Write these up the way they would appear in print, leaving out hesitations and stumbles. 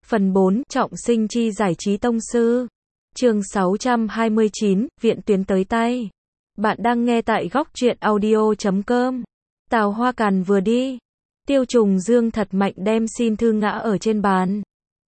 Phần 4, trọng sinh chi giải trí tông sư. Chương 629, viện tuyến tới tay. Bạn đang nghe tại góc truyện audio.com. Tào Hoa Càn vừa đi. Tiêu Trùng Dương thật mạnh đem xin thư ngã ở trên bàn.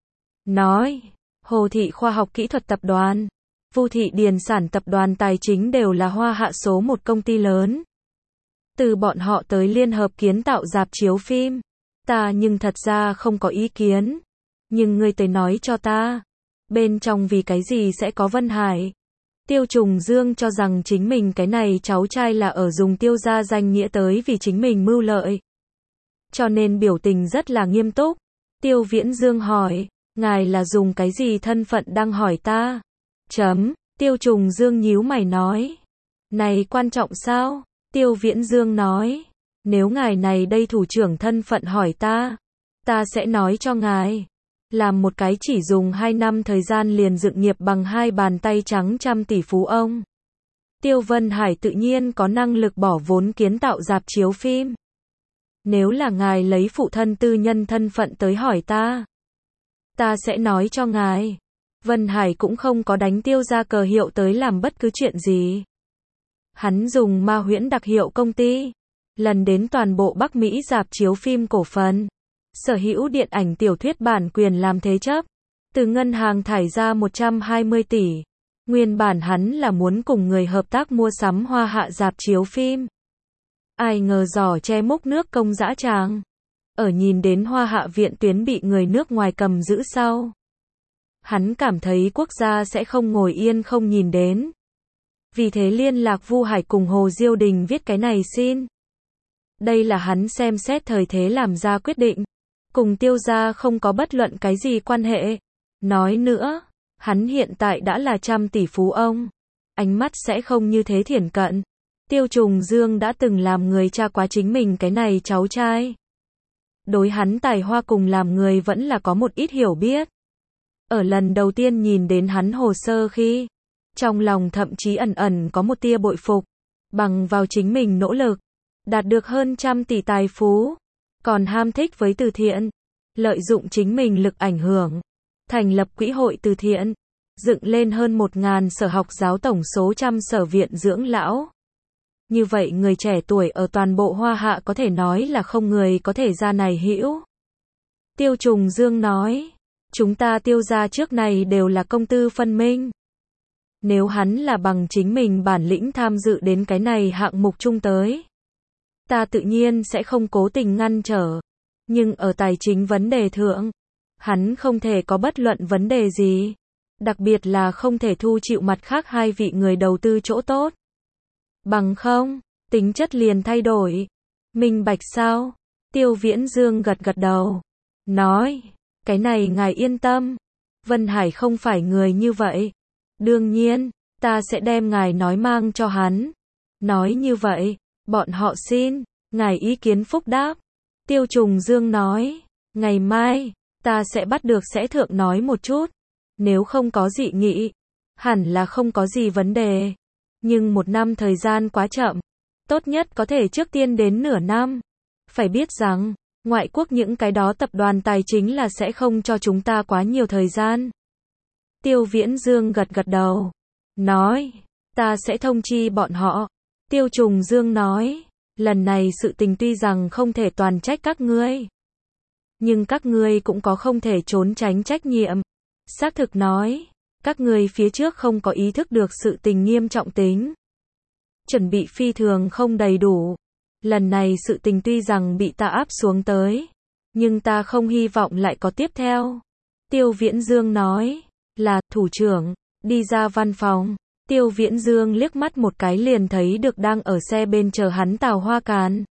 Nói, Hồ Thị Khoa học Kỹ thuật Tập đoàn, Vu Thị Điền Sản Tập đoàn Tài chính đều là Hoa Hạ số một công ty lớn. Từ bọn họ tới liên hợp kiến tạo rạp chiếu phim. Ta nhưng thật ra không có ý kiến. Nhưng ngươi tới nói cho ta. Bên trong vì cái gì sẽ có Vân Hải? Tiêu Trùng Dương cho rằng chính mình cái này cháu trai là ở dùng Tiêu gia danh nghĩa tới vì chính mình mưu lợi. Cho nên biểu tình rất là nghiêm túc. Tiêu Viễn Dương hỏi, ngài là dùng cái gì thân phận đang hỏi ta? Tiêu Trùng Dương nhíu mày nói. Này quan trọng sao? Tiêu Viễn Dương nói. Nếu ngài này đây thủ trưởng thân phận hỏi ta sẽ nói cho ngài. Làm một cái chỉ dùng 2 năm thời gian liền dựng nghiệp bằng 2 bàn tay trắng trăm tỷ phú ông. Tiêu Vân Hải tự nhiên có năng lực bỏ vốn kiến tạo rạp chiếu phim. Nếu là ngài lấy phụ thân tư nhân thân phận tới hỏi ta sẽ nói cho ngài. Vân Hải cũng không có đánh Tiêu gia cờ hiệu tới làm bất cứ chuyện gì. Hắn dùng Ma Huyễn đặc hiệu công ty, lần đến toàn bộ Bắc Mỹ rạp chiếu phim cổ phần, sở hữu điện ảnh tiểu thuyết bản quyền làm thế chấp, từ ngân hàng thải ra 120 tỷ. Nguyên bản hắn là muốn cùng người hợp tác mua sắm Hoa Hạ rạp chiếu phim. Ai ngờ giỏ che múc nước công dã tràng. Ở nhìn đến Hoa Hạ viện tuyến bị người nước ngoài cầm giữ sau, hắn cảm thấy quốc gia sẽ không ngồi yên không nhìn đến. Vì thế liên lạc Vu Hải cùng Hồ Diêu Đình viết cái này xin. Đây là hắn xem xét thời thế làm ra quyết định. Cùng Tiêu gia không có bất luận cái gì quan hệ. Nói nữa, hắn hiện tại đã là trăm tỷ phú ông. Ánh mắt sẽ không như thế thiển cận. Tiêu Trùng Dương đã từng làm người cha quá chính mình cái này cháu trai. Đối hắn tài hoa cùng làm người vẫn là có một ít hiểu biết. Ở lần đầu tiên nhìn đến hắn hồ sơ khi, trong lòng thậm chí ẩn ẩn có một tia bội phục. Bằng vào chính mình nỗ lực, đạt được hơn trăm tỷ tài phú, còn ham thích với từ thiện, lợi dụng chính mình lực ảnh hưởng, thành lập quỹ hội từ thiện, dựng lên hơn 1.000 sở học giáo tổng số trăm sở viện dưỡng lão. Như vậy người trẻ tuổi ở toàn bộ Hoa Hạ có thể nói là không người có thể ra này hữu. Tiêu Trùng Dương nói, chúng ta Tiêu gia trước này đều là công tư phân minh. Nếu hắn là bằng chính mình bản lĩnh tham dự đến cái này hạng mục chung tới, ta tự nhiên sẽ không cố tình ngăn trở. Nhưng ở tài chính vấn đề thượng, hắn không thể có bất luận vấn đề gì. Đặc biệt là không thể thu chịu mặt khác hai vị người đầu tư chỗ tốt. Bằng không, tính chất liền thay đổi. Minh bạch sao? Tiêu Viễn Dương gật gật đầu. Nói, cái này ngài yên tâm. Vân Hải không phải người như vậy. Đương nhiên, ta sẽ đem ngài nói mang cho hắn. Nói như vậy, bọn họ xin, ngài ý kiến phúc đáp. Tiêu Trùng Dương nói, ngày mai, ta sẽ bắt được sẽ thượng nói một chút. Nếu không có dị nghị, hẳn là không có gì vấn đề. Nhưng 1 năm thời gian quá chậm. Tốt nhất có thể trước tiên đến nửa năm. Phải biết rằng, ngoại quốc những cái đó tập đoàn tài chính là sẽ không cho chúng ta quá nhiều thời gian. Tiêu Viễn Dương gật gật đầu. Nói, ta sẽ thông chi bọn họ. Tiêu Trùng Dương nói, lần này sự tình tuy rằng không thể toàn trách các ngươi, nhưng các ngươi cũng có không thể trốn tránh trách nhiệm. Xác thực nói, các ngươi phía trước không có ý thức được sự tình nghiêm trọng tính. Chuẩn bị phi thường không đầy đủ. Lần này sự tình tuy rằng bị ta áp xuống tới, nhưng ta không hy vọng lại có tiếp theo. Tiêu Viễn Dương nói, là, thủ trưởng, đi ra văn phòng. Tiêu Viễn Dương liếc mắt một cái liền thấy được đang ở xe bên chờ hắn Tào Hoa Càn.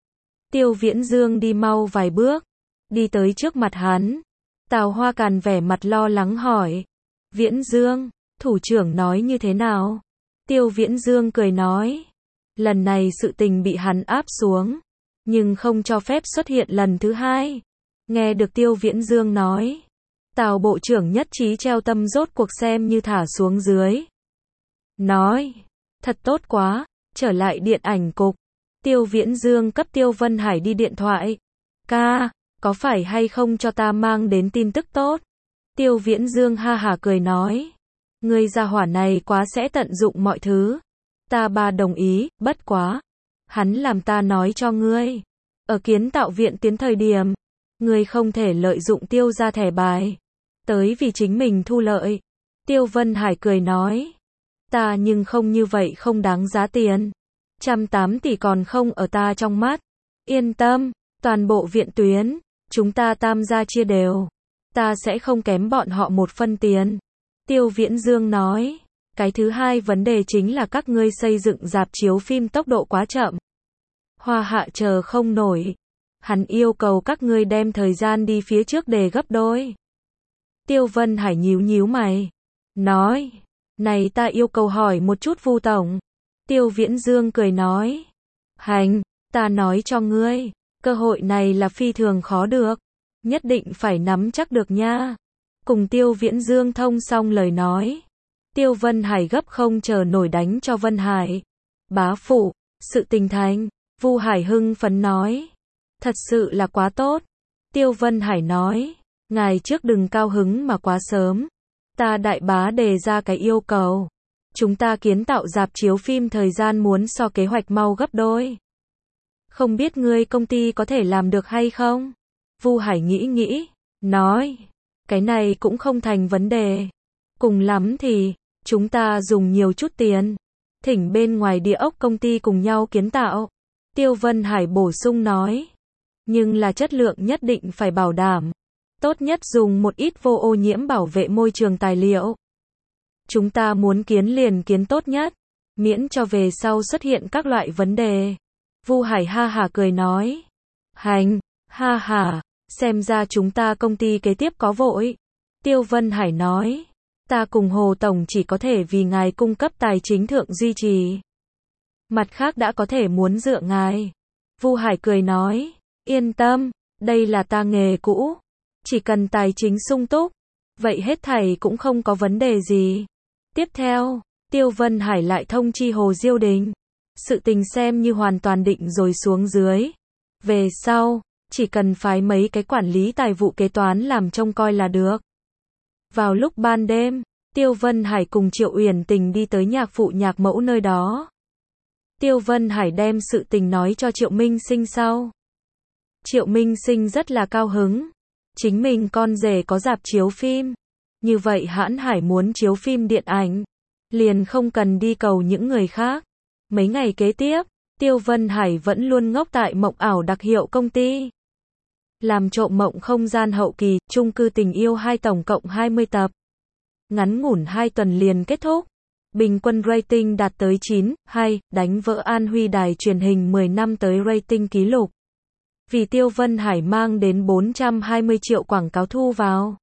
Tiêu Viễn Dương đi mau vài bước, đi tới trước mặt hắn. Tào Hoa Càn vẻ mặt lo lắng hỏi, Viễn Dương, thủ trưởng nói như thế nào? Tiêu Viễn Dương cười nói, lần này sự tình bị hắn áp xuống, nhưng không cho phép xuất hiện lần thứ hai. Nghe được Tiêu Viễn Dương nói, Tào bộ trưởng nhất trí treo tâm rốt cuộc xem như thả xuống dưới. Nói, thật tốt quá, trở lại điện ảnh cục. Tiêu Viễn Dương cấp Tiêu Vân Hải đi điện thoại. Ca, có phải hay không cho ta mang đến tin tức tốt? Tiêu Viễn Dương ha hả cười nói. Ngươi gia hỏa này quá sẽ tận dụng mọi thứ. Ta ba đồng ý, bất quá. Hắn làm ta nói cho ngươi. Ở kiến tạo viện tiến thời điểm, ngươi không thể lợi dụng Tiêu gia thẻ bài. Tới vì chính mình thu lợi. Tiêu Vân Hải cười nói. Ta nhưng không như vậy không đáng giá tiền. 108 tỷ còn không ở ta trong mắt. Yên tâm, toàn bộ viện tuyến, chúng ta tam gia chia đều. Ta sẽ không kém bọn họ một phân tiền. Tiêu Viễn Dương nói. Cái thứ hai vấn đề chính là các ngươi xây dựng rạp chiếu phim tốc độ quá chậm. Hoa Hạ chờ không nổi. Hắn yêu cầu các ngươi đem thời gian đi phía trước đề gấp đôi. Tiêu Vân Hải nhíu nhíu mày. Nói. Này ta yêu cầu hỏi một chút Vu tổng. Tiêu Viễn Dương cười nói. Hành, ta nói cho ngươi. Cơ hội này là phi thường khó được. Nhất định phải nắm chắc được nha. Cùng Tiêu Viễn Dương thông xong lời nói. Tiêu Vân Hải gấp không chờ nổi đánh cho Vân Hải. Bá phụ, sự tình thành. Vu Hải hưng phấn nói. Thật sự là quá tốt. Tiêu Vân Hải nói. Ngài trước đừng cao hứng mà quá sớm. Ta đại bá đề ra cái yêu cầu. Chúng ta kiến tạo rạp chiếu phim thời gian muốn so kế hoạch mau gấp đôi. Không biết ngươi công ty có thể làm được hay không? Vu Hải nghĩ, nói. Cái này cũng không thành vấn đề. Cùng lắm thì, chúng ta dùng nhiều chút tiền. Thỉnh bên ngoài địa ốc công ty cùng nhau kiến tạo. Tiêu Vân Hải bổ sung nói. Nhưng là chất lượng nhất định phải bảo đảm. Tốt nhất dùng một ít vô ô nhiễm bảo vệ môi trường tài liệu. Chúng ta muốn kiến liền kiến tốt nhất. Miễn cho về sau xuất hiện các loại vấn đề. Vu Hải ha hả cười nói. Hành, ha hả, xem ra chúng ta công ty kế tiếp có vội. Tiêu Vân Hải nói. Ta cùng Hồ Tổng chỉ có thể vì ngài cung cấp tài chính thượng duy trì. Mặt khác đã có thể muốn dựa ngài. Vu Hải cười nói. Yên tâm, đây là ta nghề cũ. Chỉ cần tài chính sung túc. Vậy hết thảy cũng không có vấn đề gì. Tiếp theo, Tiêu Vân Hải lại thông chi Hồ Diêu Đình. Sự tình xem như hoàn toàn định rồi xuống dưới. Về sau, chỉ cần phái mấy cái quản lý tài vụ kế toán làm trông coi là được. Vào lúc ban đêm, Tiêu Vân Hải cùng Triệu Uyển Tình đi tới nhạc phụ nhạc mẫu nơi đó. Tiêu Vân Hải đem sự tình nói cho Triệu Minh Sinh sau. Triệu Minh Sinh rất là cao hứng. Chính mình con rể có rạp chiếu phim. Như vậy Hãn Hải muốn chiếu phim điện ảnh. Liền không cần đi cầu những người khác. Mấy ngày kế tiếp, Tiêu Vân Hải vẫn luôn ngốc tại mộng ảo đặc hiệu công ty. Làm trộm mộng không gian hậu kỳ, chung cư tình yêu 2 tổng cộng 20 tập. Ngắn ngủn 2 tuần liền kết thúc. Bình quân rating đạt tới 9,2, đánh vỡ An Huy đài truyền hình 10 năm tới rating kỷ lục. Vì Tiêu Vân Hải mang đến 420 triệu quảng cáo thu vào.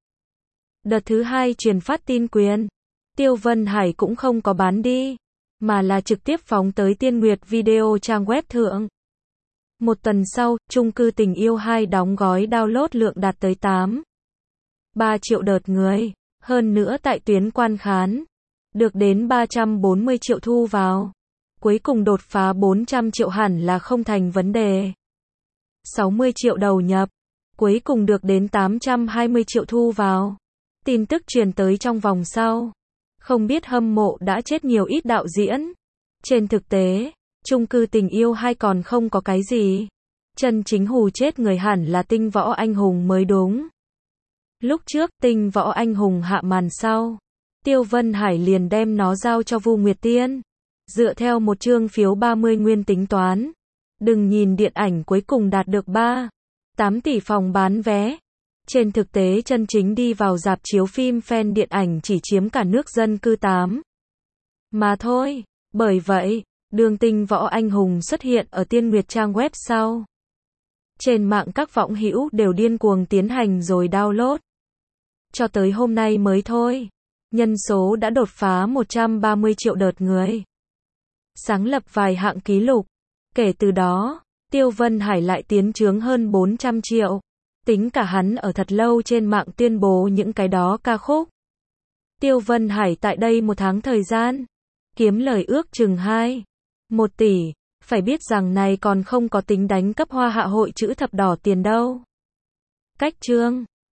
Đợt thứ 2 truyền phát tin quyền. Tiêu Vân Hải cũng không có bán đi, mà là trực tiếp phóng tới Tiên Nguyệt Video trang web thượng. Một tuần sau, chung cư tình yêu 2 đóng gói download lượng đạt tới 8,3 triệu đợt người. Hơn nữa tại tuyến quan khán, được đến 340 triệu thu vào. Cuối cùng đột phá 400 triệu hẳn là không thành vấn đề. 60 triệu đầu nhập. Cuối cùng được đến 820 triệu thu vào. Tin tức truyền tới trong vòng sau. Không biết hâm mộ đã chết nhiều ít đạo diễn. Trên thực tế, chung cư tình yêu 2 còn không có cái gì. Chân chính hù chết người hẳn là Tinh Võ Anh Hùng mới đúng. Lúc trước, Tinh Võ Anh Hùng hạ màn sau. Tiêu Vân Hải liền đem nó giao cho Vu Nguyệt Tiên. Dựa theo một chương phiếu 30 nguyên tính toán. Đừng nhìn điện ảnh cuối cùng đạt được 3,8 tỷ phòng bán vé. Trên thực tế chân chính đi vào rạp chiếu phim fan điện ảnh chỉ chiếm cả nước dân cư 8 mà thôi. Bởi vậy, đường Tinh Võ Anh Hùng xuất hiện ở Tiên Nguyệt trang web sau. Trên mạng các võng hữu đều điên cuồng tiến hành rồi download. Cho tới hôm nay mới thôi. Nhân số đã đột phá 130 triệu đợt người. Sáng lập vài hạng kỷ lục. Kể từ đó, Tiêu Vân Hải lại tiến trướng hơn 400 triệu. Tính cả hắn ở thật lâu trên mạng tuyên bố những cái đó ca khúc. Tiêu Vân Hải tại đây một tháng thời gian, kiếm lời ước chừng 2,1 tỷ. Phải biết rằng này còn không có tính đánh cấp Hoa Hạ hội chữ thập đỏ tiền đâu. Cách chương